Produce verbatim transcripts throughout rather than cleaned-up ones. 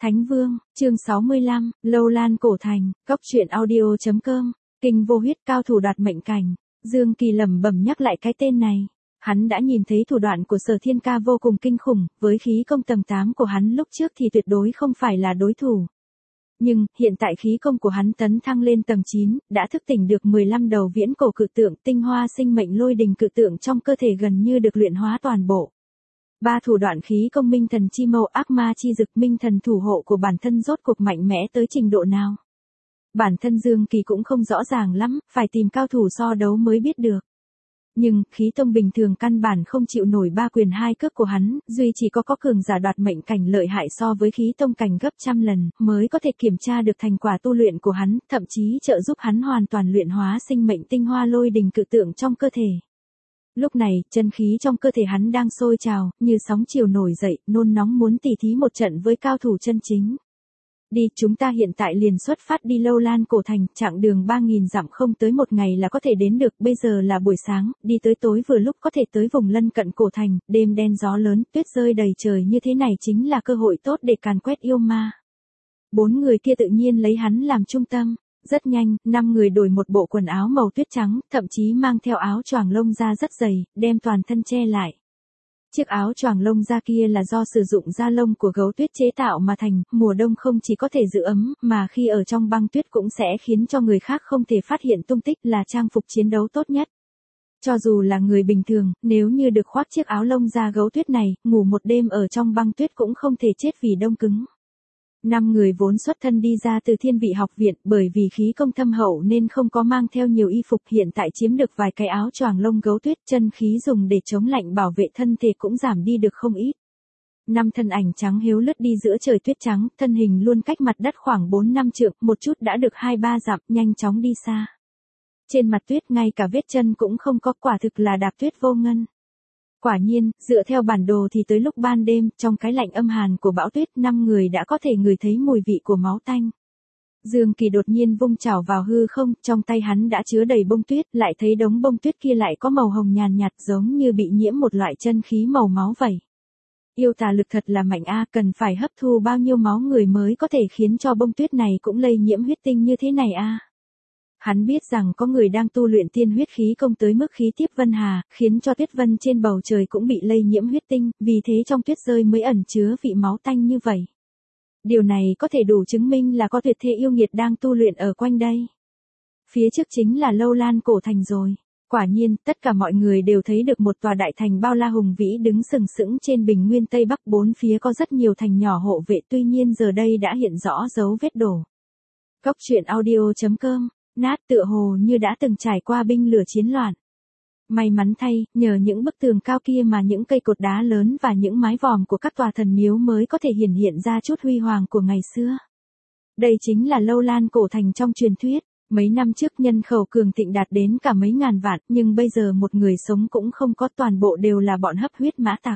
Thánh Vương, chương sáu mươi lăm, Lâu Lan Cổ Thành, Cốc truyện audio chấm com, Kinh Vô Huyết cao thủ đoạt mệnh cảnh. Dương Kỳ lẩm bẩm nhắc lại cái tên này. Hắn đã nhìn thấy thủ đoạn của Sở Thiên Ca vô cùng kinh khủng, với khí công tầng tám của hắn lúc trước thì tuyệt đối không phải là đối thủ. Nhưng, hiện tại khí công của hắn tấn thăng lên tầng chín, đã thức tỉnh được mười lăm đầu viễn cổ cự tượng, tinh hoa sinh mệnh lôi đình cự tượng trong cơ thể gần như được luyện hóa toàn bộ. Ba thủ đoạn khí công minh thần chi mâu, ác ma chi dực, minh thần thủ hộ của bản thân rốt cuộc mạnh mẽ tới trình độ nào. Bản thân Dương Kỳ cũng không rõ ràng lắm, phải tìm cao thủ so đấu mới biết được. Nhưng, khí tông bình thường căn bản không chịu nổi ba quyền hai cước của hắn, duy chỉ có có cường giả đoạt mệnh cảnh lợi hại so với khí tông cảnh gấp trăm lần, mới có thể kiểm tra được thành quả tu luyện của hắn, thậm chí trợ giúp hắn hoàn toàn luyện hóa sinh mệnh tinh hoa lôi đình cự tượng trong cơ thể. Lúc này, chân khí trong cơ thể hắn đang sôi trào, như sóng chiều nổi dậy, nôn nóng muốn tỉ thí một trận với cao thủ chân chính. Đi, chúng ta hiện tại liền xuất phát đi Lâu Lan Cổ Thành, chặng đường ba nghìn dặm không tới một ngày là có thể đến được, bây giờ là buổi sáng, đi tới tối vừa lúc có thể tới vùng lân cận Cổ Thành, đêm đen gió lớn, tuyết rơi đầy trời như thế này chính là cơ hội tốt để càn quét yêu ma. Bốn người kia tự nhiên lấy hắn làm trung tâm. Rất nhanh, năm người đổi một bộ quần áo màu tuyết trắng, thậm chí mang theo áo choàng lông da rất dày, đem toàn thân che lại. Chiếc áo choàng lông da kia là do sử dụng da lông của gấu tuyết chế tạo mà thành, mùa đông không chỉ có thể giữ ấm, mà khi ở trong băng tuyết cũng sẽ khiến cho người khác không thể phát hiện tung tích, là trang phục chiến đấu tốt nhất. Cho dù là người bình thường, nếu như được khoác chiếc áo lông da gấu tuyết này, ngủ một đêm ở trong băng tuyết cũng không thể chết vì đông cứng. Năm người vốn xuất thân đi ra từ Thiên Vị học viện, bởi vì khí công thâm hậu nên không có mang theo nhiều y phục, hiện tại chiếm được vài cái áo choàng lông gấu tuyết, chân khí dùng để chống lạnh bảo vệ thân thể cũng giảm đi được không ít. Năm thân ảnh trắng hiếu lướt đi giữa trời tuyết trắng, thân hình luôn cách mặt đất khoảng bốn năm trượng, một chút đã được hai ba dặm, nhanh chóng đi xa. Trên mặt tuyết ngay cả vết chân cũng không có, quả thực là đạp tuyết vô ngân. Quả nhiên, dựa theo bản đồ thì tới lúc ban đêm, trong cái lạnh âm hàn của bão tuyết, năm người đã có thể ngửi thấy mùi vị của máu tanh. Dương Kỳ đột nhiên vung chảo vào hư không, trong tay hắn đã chứa đầy bông tuyết, lại thấy đống bông tuyết kia lại có màu hồng nhàn nhạt, giống như bị nhiễm một loại chân khí màu máu vậy. Yêu tà lực thật là mạnh a, cần phải hấp thu bao nhiêu máu người mới có thể khiến cho bông tuyết này cũng lây nhiễm huyết tinh như thế này a. Hắn biết rằng có người đang tu luyện tiên huyết khí công tới mức khí tiếp vân hà, khiến cho tuyết vân trên bầu trời cũng bị lây nhiễm huyết tinh, vì thế trong tuyết rơi mới ẩn chứa vị máu tanh như vậy. Điều này có thể đủ chứng minh là có tuyệt thế yêu nghiệt đang tu luyện ở quanh đây. Phía trước chính là Lâu Lan Cổ Thành rồi. Quả nhiên, tất cả mọi người đều thấy được một tòa đại thành bao la hùng vĩ đứng sừng sững trên bình nguyên Tây Bắc, bốn phía có rất nhiều thành nhỏ hộ vệ, tuy nhiên giờ đây đã hiện rõ dấu vết đổ. Cốc truyện audio chấm com, nát tựa hồ như đã từng trải qua binh lửa chiến loạn. May mắn thay, nhờ những bức tường cao kia mà những cây cột đá lớn và những mái vòm của các tòa thần miếu mới có thể hiển hiện ra chút huy hoàng của ngày xưa. Đây chính là Lâu Lan Cổ Thành trong truyền thuyết. Mấy năm trước nhân khẩu cường thịnh đạt đến cả mấy ngàn vạn, nhưng bây giờ một người sống cũng không có, toàn bộ đều là bọn hấp huyết mã tặc.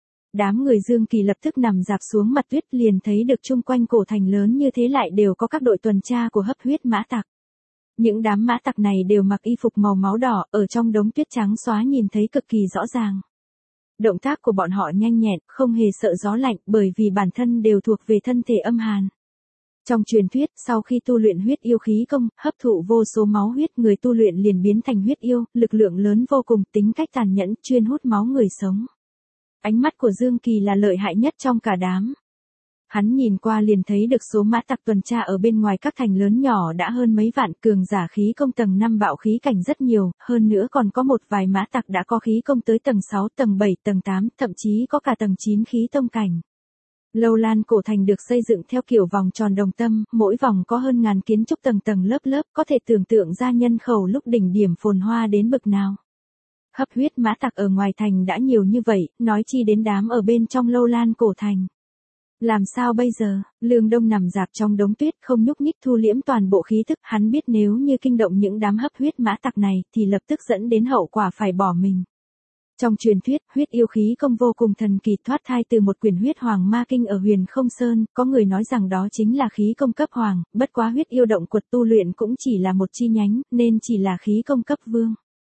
Đám người Dương Kỳ lập tức nằm dạp xuống mặt tuyết, liền thấy được chung quanh cổ thành lớn như thế lại đều có các đội tuần tra của hấp huyết mã tặc. Những đám mã tặc này đều mặc y phục màu máu đỏ, ở trong đống tuyết trắng xóa nhìn thấy cực kỳ rõ ràng. Động tác của bọn họ nhanh nhẹn, không hề sợ gió lạnh, bởi vì bản thân đều thuộc về thân thể âm hàn. Trong truyền thuyết, sau khi tu luyện huyết yêu khí công, hấp thụ vô số máu huyết, người tu luyện liền biến thành huyết yêu, lực lượng lớn vô cùng, tính cách tàn nhẫn, chuyên hút máu người sống. Ánh mắt của Dương Kỳ là lợi hại nhất trong cả đám. Hắn nhìn qua liền thấy được số mã tặc tuần tra ở bên ngoài các thành lớn nhỏ đã hơn mấy vạn, cường giả khí công tầng năm bạo khí cảnh rất nhiều, hơn nữa còn có một vài mã tặc đã có khí công tới tầng sáu, tầng bảy, tầng tám, thậm chí có cả tầng chín khí tông cảnh. Lâu Lan Cổ Thành được xây dựng theo kiểu vòng tròn đồng tâm, mỗi vòng có hơn ngàn kiến trúc tầng tầng lớp lớp, có thể tưởng tượng ra nhân khẩu lúc đỉnh điểm phồn hoa đến bực nào. Hấp huyết mã tặc ở ngoài thành đã nhiều như vậy, nói chi đến đám ở bên trong Lâu Lan Cổ Thành. Làm sao bây giờ? Lương Đông nằm dạp trong đống tuyết, không nhúc nhích, thu liễm toàn bộ khí thức, hắn biết nếu như kinh động những đám hấp huyết mã tặc này thì lập tức dẫn đến hậu quả phải bỏ mình. Trong truyền thuyết, huyết yêu khí công vô cùng thần kỳ, thoát thai từ một quyển huyết hoàng ma kinh ở Huyền Không Sơn, có người nói rằng đó chính là khí công cấp hoàng, bất quá huyết yêu động quật tu luyện cũng chỉ là một chi nhánh, nên chỉ là khí công cấp vương.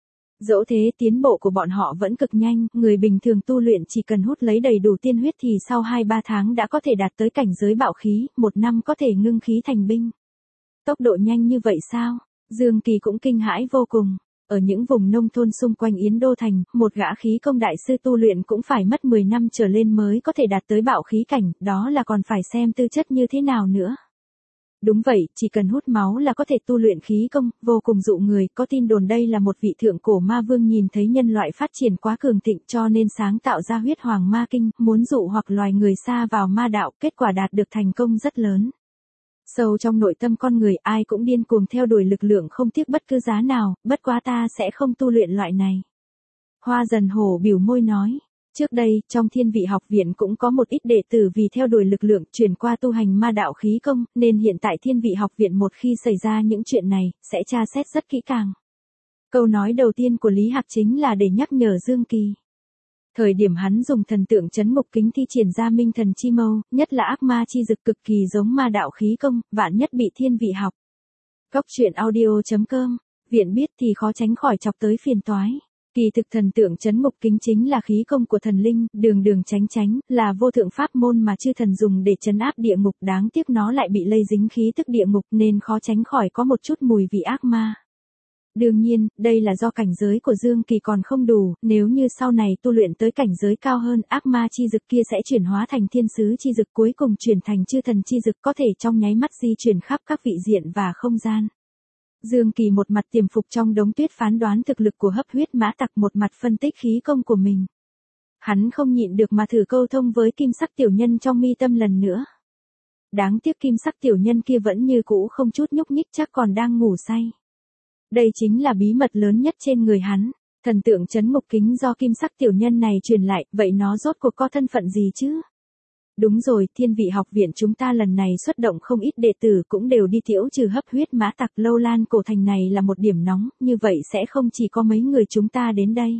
Dẫu thế tiến bộ của bọn họ vẫn cực nhanh, người bình thường tu luyện chỉ cần hút lấy đầy đủ tiên huyết thì sau hai ba tháng đã có thể đạt tới cảnh giới bạo khí, một năm có thể ngưng khí thành binh. Tốc độ nhanh như vậy sao? Dương Kỳ cũng kinh hãi vô cùng. Ở những vùng nông thôn xung quanh Yến Đô Thành, một gã khí công đại sư tu luyện cũng phải mất mười năm trở lên mới có thể đạt tới bạo khí cảnh, đó là còn phải xem tư chất như thế nào nữa. Đúng vậy, chỉ cần hút máu là có thể tu luyện khí công, vô cùng dụ người, có tin đồn đây là một vị thượng cổ ma vương nhìn thấy nhân loại phát triển quá cường thịnh cho nên sáng tạo ra huyết hoàng ma kinh, muốn dụ hoặc loài người xa vào ma đạo, kết quả đạt được thành công rất lớn. Sâu trong nội tâm con người ai cũng điên cuồng theo đuổi lực lượng không tiếc bất cứ giá nào, bất quá ta sẽ không tu luyện loại này. Hoa Dần Hổ biểu môi nói. Trước đây, trong Thiên Vị học viện cũng có một ít đệ tử vì theo đuổi lực lượng chuyển qua tu hành ma đạo khí công, nên hiện tại Thiên Vị học viện một khi xảy ra những chuyện này, sẽ tra xét rất kỹ càng. Câu nói đầu tiên của Lý Hạc chính là để nhắc nhở Dương Kỳ. Thời điểm hắn dùng thần tượng chấn ngục kính thi triển ra minh thần chi mâu, nhất là ác ma chi dực cực kỳ giống ma đạo khí công, vạn nhất bị Thiên Vị học. Góc truyện audio chấm com, viện biết thì khó tránh khỏi chọc tới phiền toái. Kỳ thực thần tượng chấn ngục kính chính là khí công của thần linh, đường đường tránh tránh, là vô thượng pháp môn mà chư thần dùng để trấn áp địa ngục, đáng tiếc nó lại bị lây dính khí tức địa ngục nên khó tránh khỏi có một chút mùi vị ác ma. Đương nhiên, đây là do cảnh giới của Dương Kỳ còn không đủ, nếu như sau này tu luyện tới cảnh giới cao hơn, ác ma chi dực kia sẽ chuyển hóa thành thiên sứ chi dực cuối cùng chuyển thành chư thần chi dực có thể trong nháy mắt di chuyển khắp các vị diện và không gian. Dương Kỳ một mặt tiềm phục trong đống tuyết phán đoán thực lực của hấp huyết mã tặc, một mặt phân tích khí công của mình. Hắn không nhịn được mà thử câu thông với kim sắc tiểu nhân trong mi tâm lần nữa. Đáng tiếc kim sắc tiểu nhân kia vẫn như cũ không chút nhúc nhích, chắc còn đang ngủ say. Đây chính là bí mật lớn nhất trên người hắn. Thần tượng chấn ngục kính do kim sắc tiểu nhân này truyền lại, vậy nó rốt cuộc có thân phận gì chứ? Đúng rồi, Thiên Vị học viện chúng ta lần này xuất động không ít đệ tử cũng đều đi tiễu trừ hấp huyết mã tặc, Lâu Lan cổ thành này là một điểm nóng, như vậy sẽ không chỉ có mấy người chúng ta đến đây.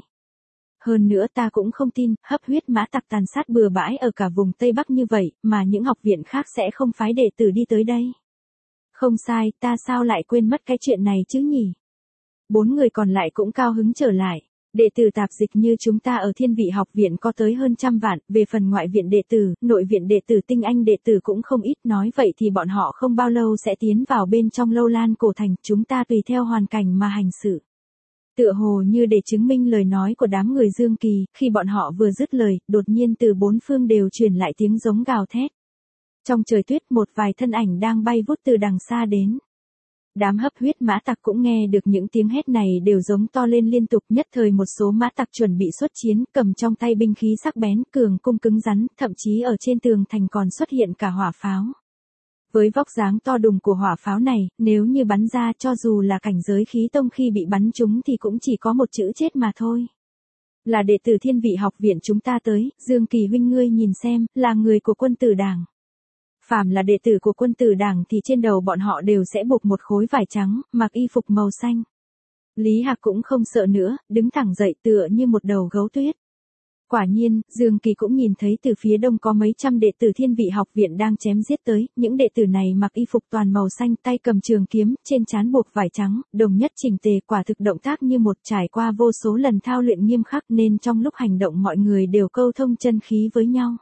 Hơn nữa ta cũng không tin, hấp huyết mã tặc tàn sát bừa bãi ở cả vùng Tây Bắc như vậy, mà những học viện khác sẽ không phái đệ tử đi tới đây. Không sai, ta sao lại quên mất cái chuyện này chứ nhỉ? Bốn người còn lại cũng cao hứng trở lại. Đệ tử tạp dịch như chúng ta ở Thiên Vị học viện có tới hơn trăm vạn, về phần ngoại viện đệ tử, nội viện đệ tử tinh anh đệ tử cũng không ít, nói vậy thì bọn họ không bao lâu sẽ tiến vào bên trong Lâu Lan cổ thành, chúng ta tùy theo hoàn cảnh mà hành sự. Tựa hồ như để chứng minh lời nói của đám người Dương Kỳ, khi bọn họ vừa dứt lời, đột nhiên từ bốn phương đều truyền lại tiếng giống gào thét. Trong trời tuyết một vài thân ảnh đang bay vút từ đằng xa đến. Đám hấp huyết mã tặc cũng nghe được những tiếng hét này đều giống to lên liên tục, nhất thời một số mã tặc chuẩn bị xuất chiến, cầm trong tay binh khí sắc bén, cường cung cứng rắn, thậm chí ở trên tường thành còn xuất hiện cả hỏa pháo. Với vóc dáng to đùng của hỏa pháo này, nếu như bắn ra cho dù là cảnh giới khí tông khi bị bắn trúng thì cũng chỉ có một chữ chết mà thôi. Là đệ tử Thiên Vị học viện chúng ta tới, Dương Kỳ huynh ngươi nhìn xem, là người của quân tử đảng. Phàm là đệ tử của quân tử đảng thì trên đầu bọn họ đều sẽ buộc một khối vải trắng, mặc y phục màu xanh. Lý Hạc cũng không sợ nữa, đứng thẳng dậy tựa như một đầu gấu tuyết. Quả nhiên, Dương Kỳ cũng nhìn thấy từ phía đông có mấy trăm đệ tử Thiên Vị học viện đang chém giết tới, những đệ tử này mặc y phục toàn màu xanh, tay cầm trường kiếm, trên trán buộc vải trắng, đồng nhất chỉnh tề, quả thực động tác như một, trải qua vô số lần thao luyện nghiêm khắc nên trong lúc hành động mọi người đều câu thông chân khí với nhau.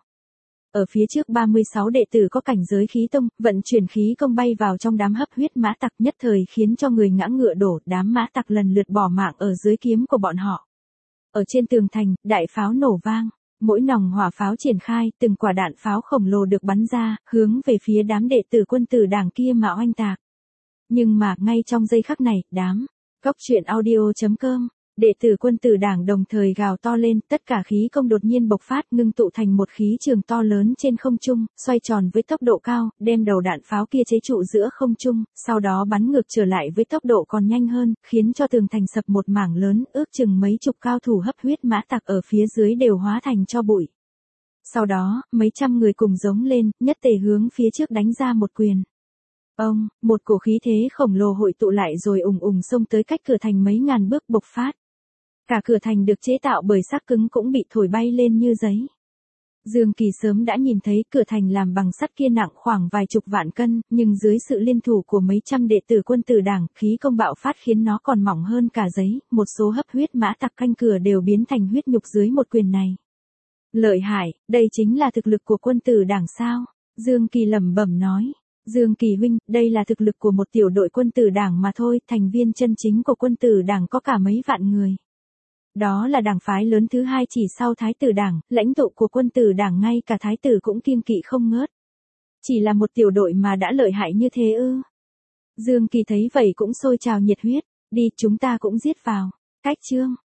Ở phía trước ba mươi sáu đệ tử có cảnh giới khí tông, vận chuyển khí công bay vào trong đám hấp huyết mã tặc, nhất thời khiến cho người ngã ngựa đổ, đám mã tặc lần lượt bỏ mạng ở dưới kiếm của bọn họ. Ở trên tường thành, đại pháo nổ vang, mỗi nòng hỏa pháo triển khai, từng quả đạn pháo khổng lồ được bắn ra, hướng về phía đám đệ tử quân tử đảng kia mà oanh tạc. Nhưng mà, ngay trong giây khắc này, đám, góc truyện audio chấm com, đệ tử quân tử đảng đồng thời gào to lên, tất cả khí công đột nhiên bộc phát, ngưng tụ thành một khí trường to lớn trên không trung, xoay tròn với tốc độ cao, đem đầu đạn pháo kia chế trụ giữa không trung, sau đó bắn ngược trở lại với tốc độ còn nhanh hơn, khiến cho tường thành sập một mảng lớn, ước chừng mấy chục cao thủ hấp huyết mã tặc ở phía dưới đều hóa thành tro bụi. Sau đó, mấy trăm người cùng giống lên, nhất tề hướng phía trước đánh ra một quyền. Ông, một cổ khí thế khổng lồ hội tụ lại rồi ùng ùng xông tới cách cửa thành mấy ngàn bước bộc phát. Cả cửa thành được chế tạo bởi sắt cứng cũng bị thổi bay lên như giấy. Dương Kỳ sớm đã nhìn thấy cửa thành làm bằng sắt kia nặng khoảng vài chục vạn cân, nhưng dưới sự liên thủ của mấy trăm đệ tử quân tử đảng, khí công bạo phát khiến nó còn mỏng hơn cả giấy, một số hấp huyết mã tặc canh cửa đều biến thành huyết nhục dưới một quyền này. Lợi hại, đây chính là thực lực của quân tử đảng sao? Dương Kỳ lẩm bẩm nói. Dương Kỳ huynh, đây là thực lực của một tiểu đội quân tử đảng mà thôi, thành viên chân chính của quân tử đảng có cả mấy vạn người. Đó là đảng phái lớn thứ hai chỉ sau Thái tử đảng, lãnh tụ của quân tử đảng ngay cả Thái tử cũng kiêng kỵ không ngớt. Chỉ là một tiểu đội mà đã lợi hại như thế ư? Dương Kỳ thấy vậy cũng sôi trào nhiệt huyết, đi chúng ta cũng giết vào. Cách chương